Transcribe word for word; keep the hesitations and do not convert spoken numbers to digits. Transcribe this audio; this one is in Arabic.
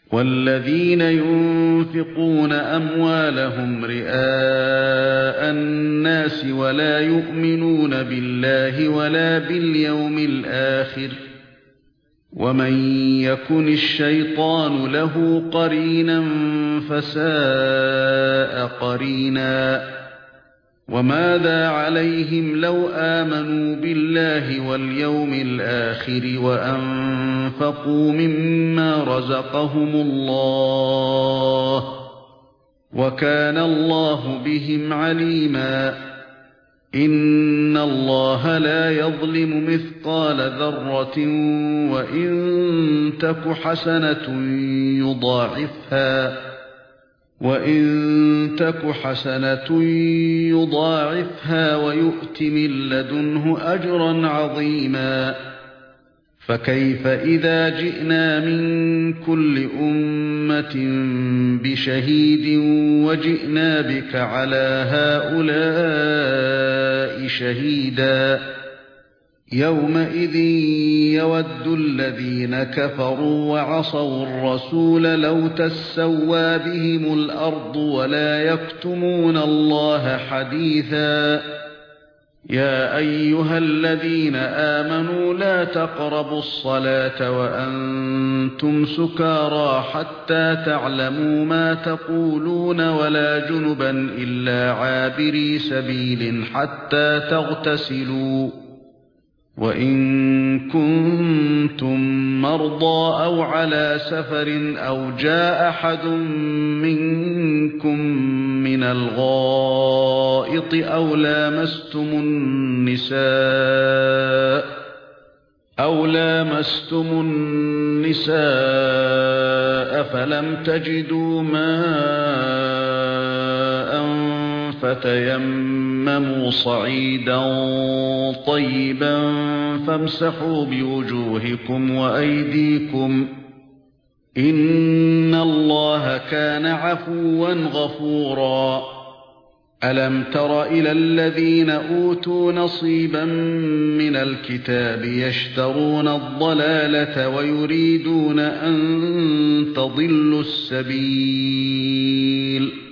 وَالَّذِينَ يُنفِقُونَ أَمْوَالَهُمْ رِئَاءَ النَّاسِ وَلَا يُؤْمِنُونَ بِاللَّهِ وَلَا بِالْيَوْمِ الْآخِرِ وَمَن يَكُنِ الشَّيْطَانُ لَهُ قَرِينًا فَسَاءَ قَرِينًا وَمَاذَا عَلَيْهِمْ لَوْ آمَنُوا بِاللَّهِ وَالْيَوْمِ الْآخِرِ وَأَنفَقُوا مِمَّا رَزَقَهُمُ اللَّهُ وَكَانَ اللَّهُ بِهِمْ عَلِيمًا إِنَّ اللَّهَ لَا يَظْلِمُ مِثْقَالَ ذَرَّةٍ وَإِن تَكُ حَسَنَةٌ يُضَاعِفْهَا وَإِن تَكُ حَسَنَةٌ يُضَاعِفْهَا وَيُؤْتِ مِن لَّدُنْهُ أَجْرًا عَظِيمًا فَكَيْفَ إِذَا جِئْنَا مِن كُلِّ أُمَّةٍ بِشَهِيدٍ وَجِئْنَا بِكَ عَلَى هَؤُلَاءِ شَهِيدًا يَوْمَئِذٍ يَوَدُّ الَّذِينَ كَفَرُوا وَعَصَوُا الرَّسُولَ لَوْ تَسَوَّىٰ بِهِمُ الْأَرْضُ وَلَا يَكْتُمُونَ اللَّهَ حَدِيثًا يَا أَيُّهَا الَّذِينَ آمَنُوا لَا تَقْرَبُوا الصَّلَاةَ وَأَنتُمْ سُكَارَىٰ حَتَّىٰ تَعْلَمُوا مَا تَقُولُونَ وَلَا جُنُبًا إِلَّا عَابِرِي سَبِيلٍ حَتَّىٰ تَغْتَسِلُوا وَإِن كُنتُم مَّرْضَىٰ أَوْ عَلَىٰ سَفَرٍ أَوْ جَاءَ أَحَدٌ مِّنكُم مِّنَ الْغَائِطِ أَوْ لَامَسْتُمُ النِّسَاءَ أَوْ لَامَسْتُمُ النِّسَاءَ فَلَمْ تَجِدُوا مَاءً فَتَيَمَّمُوا صَعِيدًا طَيِّبًا فَامْسَحُوا بِوُجُوهِكُمْ وَأَيْدِيكُمْ إِنَّ اللَّهَ كَانَ عَفُوًّا غَفُورًا أَلَمْ تَرَ إِلَى الَّذِينَ أُوتُوا نَصِيبًا مِنَ الْكِتَابِ يَشْتَرُونَ الضَّلَالَةَ وَيُرِيدُونَ أَن تَضِلُّوا السَّبِيلَ